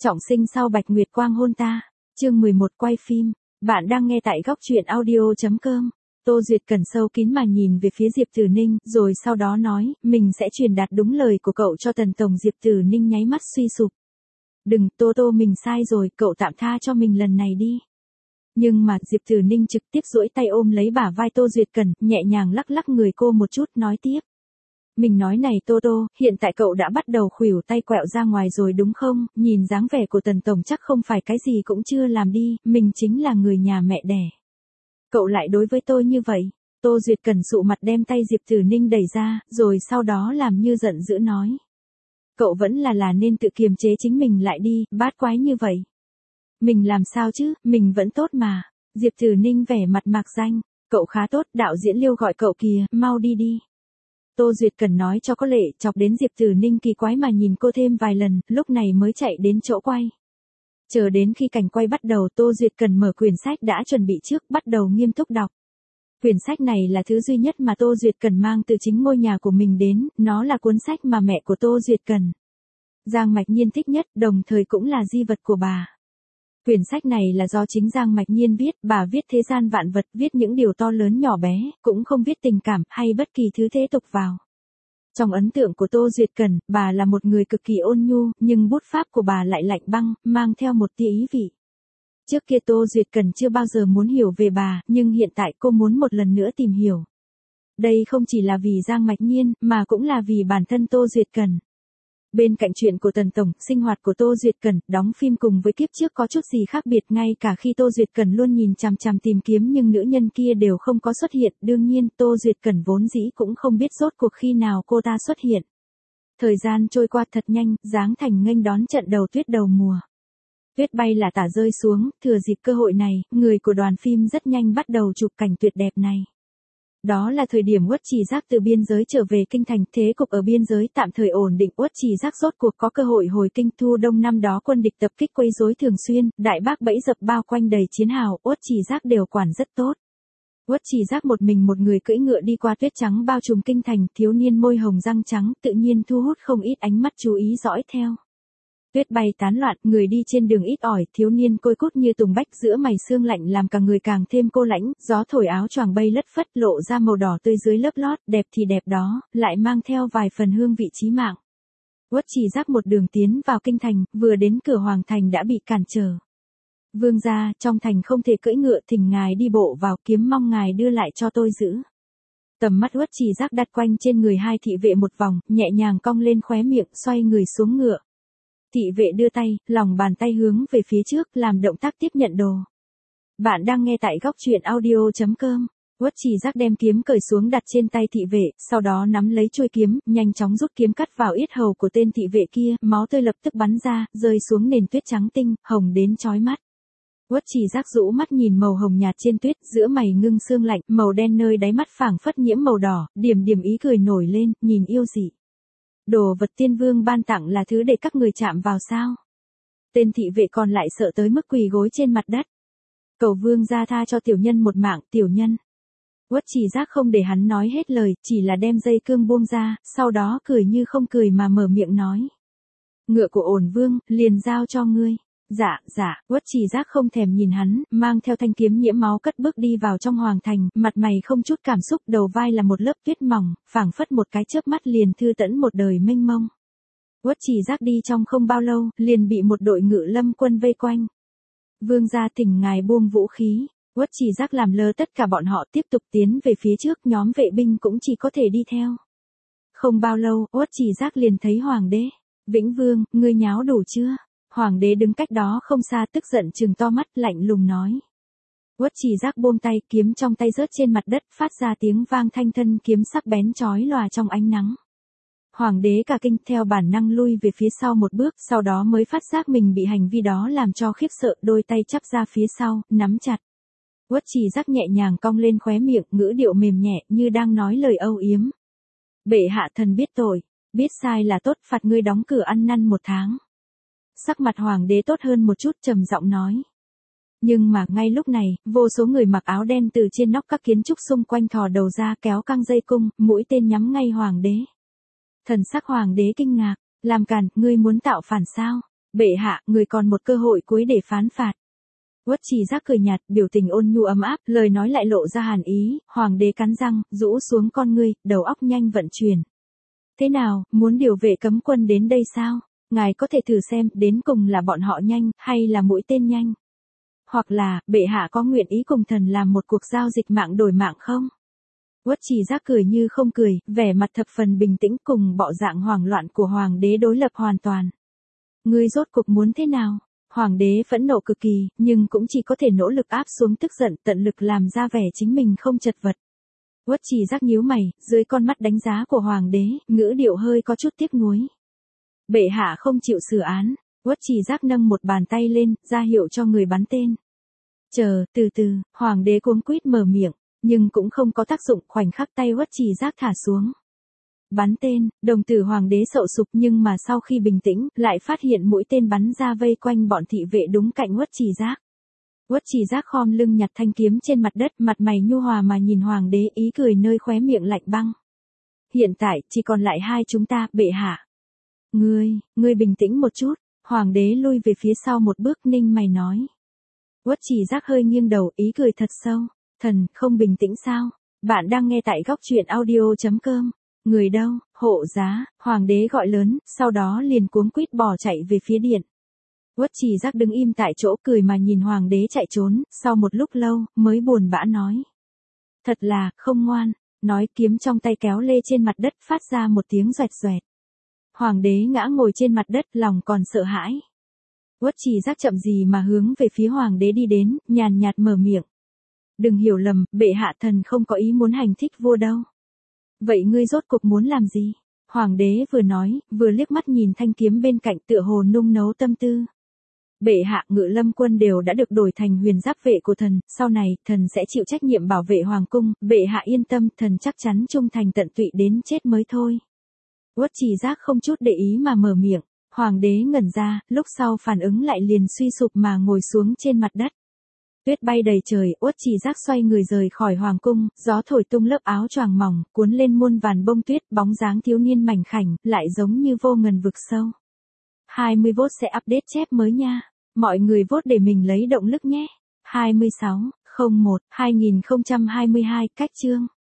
Trọng sinh sau Bạch Nguyệt Quang hôn ta. Chương 11 quay phim. Bạn đang nghe tại góc truyện audio.com. Tô Duyệt Cẩn sâu kín mà nhìn về phía Diệp Tử Ninh, rồi sau đó nói, mình sẽ truyền đạt đúng lời của cậu cho Tần Tổng. Diệp Tử Ninh nháy mắt suy sụp. Đừng, Tô mình sai rồi, cậu tạm tha cho mình lần này đi. Nhưng mà Diệp Tử Ninh trực tiếp duỗi tay ôm lấy bả vai Tô Duyệt Cẩn, nhẹ nhàng lắc lắc người cô một chút, nói tiếp. Mình nói này Tô, hiện tại cậu đã bắt đầu khuỷu tay quẹo ra ngoài rồi đúng không? Nhìn dáng vẻ của Tần Tổng chắc không phải cái gì cũng chưa làm đi, mình chính là người nhà mẹ đẻ. Cậu lại đối với tôi như vậy. Tô Duyệt Cẩn sụ mặt đem tay Diệp Tử Ninh đẩy ra, rồi sau đó làm như giận dữ nói. Cậu vẫn là nên tự kiềm chế chính mình lại đi, bát quái như vậy. Mình làm sao chứ, mình vẫn tốt mà. Diệp Tử Ninh vẻ mặt mạc danh, cậu khá tốt, đạo diễn Liêu gọi cậu kìa, mau đi đi. Tô Duyệt Cẩn nói cho có lệ, chọc đến Diệp Tử Ninh kỳ quái mà nhìn cô thêm vài lần, lúc này mới chạy đến chỗ quay. Chờ đến khi cảnh quay bắt đầu, Tô Duyệt Cẩn mở quyển sách đã chuẩn bị trước, bắt đầu nghiêm túc đọc. Quyển sách này là thứ duy nhất mà Tô Duyệt Cẩn mang từ chính ngôi nhà của mình đến, nó là cuốn sách mà mẹ của Tô Duyệt Cẩn, Giang Mạch Nhiên thích nhất, đồng thời cũng là di vật của bà. Quyển sách này là do chính Giang Mạch Nhiên viết, bà viết thế gian vạn vật, viết những điều to lớn nhỏ bé, cũng không viết tình cảm hay bất kỳ thứ thế tục vào. Trong ấn tượng của Tô Duyệt Cẩn, bà là một người cực kỳ ôn nhu, nhưng bút pháp của bà lại lạnh băng, mang theo một tia ý vị. Trước kia Tô Duyệt Cẩn chưa bao giờ muốn hiểu về bà, nhưng hiện tại cô muốn một lần nữa tìm hiểu. Đây không chỉ là vì Giang Mạch Nhiên, mà cũng là vì bản thân Tô Duyệt Cẩn. Bên cạnh chuyện của Tần Tổng, sinh hoạt của Tô Duyệt Cẩn, đóng phim cùng với kiếp trước có chút gì khác biệt, ngay cả khi Tô Duyệt Cẩn luôn nhìn chằm chằm tìm kiếm nhưng nữ nhân kia đều không có xuất hiện, đương nhiên Tô Duyệt Cẩn vốn dĩ cũng không biết rốt cuộc khi nào cô ta xuất hiện. Thời gian trôi qua thật nhanh, Giáng Thành nghênh đón trận đầu tuyết đầu mùa. Tuyết bay là tả rơi xuống, thừa dịp cơ hội này, người của đoàn phim rất nhanh bắt đầu chụp cảnh tuyệt đẹp này. Đó là thời điểm Uất Trì Giác từ biên giới trở về kinh thành, thế cục ở biên giới tạm thời ổn định, Uất Trì Giác rốt cuộc có cơ hội hồi kinh. Thu đông năm đó quân địch tập kích quấy rối thường xuyên, đại bác bẫy dập bao quanh đầy chiến hào, Uất Trì Giác đều quản rất tốt. Uất Trì Giác một mình một người cưỡi ngựa đi qua tuyết trắng bao trùm kinh thành, thiếu niên môi hồng răng trắng, tự nhiên thu hút không ít ánh mắt chú ý dõi theo. Tuyết bay tán loạn, người đi trên đường ít ỏi, thiếu niên côi cút như tùng bách, giữa mày sương lạnh làm cả người càng thêm cô lãnh, gió thổi áo choàng bay lất phất, lộ ra màu đỏ tươi dưới lớp lót, đẹp thì đẹp đó, lại mang theo vài phần hương vị chí mạng. Uất Trì Giác một đường tiến vào kinh thành, vừa đến cửa hoàng thành đã bị cản trở. Vương gia, trong thành không thể cưỡi ngựa, thỉnh ngài đi bộ vào, kiếm mong ngài đưa lại cho tôi giữ. Tầm mắt Uất Trì Giác đặt quanh trên người hai thị vệ một vòng, nhẹ nhàng cong lên khóe miệng, xoay người xuống ngựa. Thị vệ đưa tay, lòng bàn tay hướng về phía trước, làm động tác tiếp nhận đồ. Bạn đang nghe tại góc truyện audio.com. Uất Trì Giác đem kiếm cởi xuống đặt trên tay thị vệ, sau đó nắm lấy chuôi kiếm, nhanh chóng rút kiếm cắt vào yết hầu của tên thị vệ kia, máu tươi lập tức bắn ra, rơi xuống nền tuyết trắng tinh, hồng đến chói mắt. Uất Trì Giác rũ mắt nhìn màu hồng nhạt trên tuyết, giữa mày ngưng sương lạnh, màu đen nơi đáy mắt phảng phất nhiễm màu đỏ, điểm điểm ý cười nổi lên, nhìn yêu dị. Đồ vật tiên vương ban tặng là thứ để các người chạm vào sao? Tên thị vệ còn lại sợ tới mức quỳ gối trên mặt đất. Cầu vương gia tha cho tiểu nhân một mạng, tiểu nhân. Uất Trì Giác không để hắn nói hết lời, chỉ là đem dây cương buông ra, sau đó cười như không cười mà mở miệng nói. Ngựa của Ổn Vương, liền giao cho ngươi. Dạ, Uất Trì Giác không thèm nhìn hắn, mang theo thanh kiếm nhiễm máu cất bước đi vào trong hoàng thành, mặt mày không chút cảm xúc, đầu vai là một lớp tuyết mỏng, phảng phất một cái chớp mắt liền thư tẫn một đời mênh mông. Uất Trì Giác đi trong không bao lâu, liền bị một đội ngự lâm quân vây quanh. Vương gia thỉnh ngài buông vũ khí. Uất Trì Giác làm lơ tất cả bọn họ, tiếp tục tiến về phía trước, nhóm vệ binh cũng chỉ có thể đi theo. Không bao lâu, Uất Trì Giác liền thấy hoàng đế. Vĩnh Vương, ngươi nháo đủ chưa? Hoàng đế đứng cách đó không xa, tức giận trừng to mắt, lạnh lùng nói. Uất Trì Giác buông tay, kiếm trong tay rớt trên mặt đất, phát ra tiếng vang thanh, thân kiếm sắc bén chói lòa trong ánh nắng. Hoàng đế cả kinh, theo bản năng lui về phía sau một bước, sau đó mới phát giác mình bị hành vi đó làm cho khiếp sợ, đôi tay chắp ra phía sau, nắm chặt. Uất Trì Giác nhẹ nhàng cong lên khóe miệng, ngữ điệu mềm nhẹ, như đang nói lời âu yếm. Bệ hạ thần biết tội, biết sai là tốt, phạt ngươi đóng cửa ăn năn 1 tháng. Sắc mặt hoàng đế tốt hơn một chút, trầm giọng nói. Nhưng mà ngay lúc này, vô số người mặc áo đen từ trên nóc các kiến trúc xung quanh thò đầu ra, kéo căng dây cung, mũi tên nhắm ngay hoàng đế. Thần sắc hoàng đế kinh ngạc, làm cản, ngươi muốn tạo phản sao? Bệ hạ, người còn một cơ hội cuối để phán phạt. Uất Trì Giác cười nhạt, biểu tình ôn nhu ấm áp, lời nói lại lộ ra hàn ý, hoàng đế cắn răng, rũ xuống con ngươi, đầu óc nhanh vận chuyển. Thế nào, muốn điều vệ cấm quân đến đây sao? Ngài có thể thử xem, đến cùng là bọn họ nhanh, hay là mũi tên nhanh? Hoặc là, bệ hạ có nguyện ý cùng thần làm một cuộc giao dịch mạng đổi mạng không? Uất Trì Giác cười như không cười, vẻ mặt thập phần bình tĩnh cùng bộ dạng hoảng loạn của hoàng đế đối lập hoàn toàn. Ngươi rốt cuộc muốn thế nào? Hoàng đế phẫn nộ cực kỳ, nhưng cũng chỉ có thể nỗ lực áp xuống tức giận, tận lực làm ra vẻ chính mình không chật vật. Uất Trì Giác nhíu mày, dưới con mắt đánh giá của hoàng đế, ngữ điệu hơi có chút tiếc nuối. Bệ hạ không chịu xử án. Uất Trì Giác nâng một bàn tay lên, ra hiệu cho người bắn tên. Chờ, từ từ, hoàng đế cuống quýt mở miệng, nhưng cũng không có tác dụng, khoảnh khắc tay Uất Trì Giác thả xuống. Bắn tên, đồng tử hoàng đế sậu sục, nhưng mà sau khi bình tĩnh, lại phát hiện mũi tên bắn ra vây quanh bọn thị vệ đúng cạnh Uất Trì Giác. Uất Trì Giác khom lưng nhặt thanh kiếm trên mặt đất, mặt mày nhu hòa mà nhìn hoàng đế, ý cười nơi khóe miệng lạnh băng. Hiện tại, chỉ còn lại hai chúng ta, bệ hạ. Ngươi bình tĩnh một chút. Hoàng đế lui về phía sau một bước, ninh mày nói. Uất Trì Giác hơi nghiêng đầu, ý cười thật sâu. Thần, không bình tĩnh sao? Bạn đang nghe tại góc truyện audio.com. Người đâu, hộ giá, hoàng đế gọi lớn, sau đó liền cuống quýt bỏ chạy về phía điện. Uất Trì Giác đứng im tại chỗ cười mà nhìn hoàng đế chạy trốn, sau một lúc lâu, mới buồn bã nói. Thật là, không ngoan, nói kiếm trong tay kéo lê trên mặt đất phát ra một tiếng xoẹt xoẹt. Hoàng đế ngã ngồi trên mặt đất, lòng còn sợ hãi. Uất Trì Giác chậm gì mà hướng về phía hoàng đế đi đến, nhàn nhạt mở miệng. Đừng hiểu lầm, bệ hạ, thần không có ý muốn hành thích vua đâu. Vậy ngươi rốt cuộc muốn làm gì? Hoàng đế vừa nói, vừa liếc mắt nhìn thanh kiếm bên cạnh, tựa hồ nung nấu tâm tư. Bệ hạ, Ngự Lâm quân đều đã được đổi thành huyền giáp vệ của thần, sau này, thần sẽ chịu trách nhiệm bảo vệ hoàng cung, bệ hạ yên tâm, thần chắc chắn trung thành tận tụy đến chết mới thôi. Uất Trì Giác không chút để ý mà mở miệng, hoàng đế ngẩn ra, lúc sau phản ứng lại liền suy sụp mà ngồi xuống trên mặt đất. Tuyết bay đầy trời, Uất Trì Giác xoay người rời khỏi hoàng cung, gió thổi tung lớp áo choàng mỏng, cuốn lên muôn vàn bông tuyết, bóng dáng thiếu niên mảnh khảnh, lại giống như vô ngần vực sâu. 20 vote sẽ update chép mới nha. Mọi người vote để mình lấy động lực nhé. 26/01/2022, cách chương.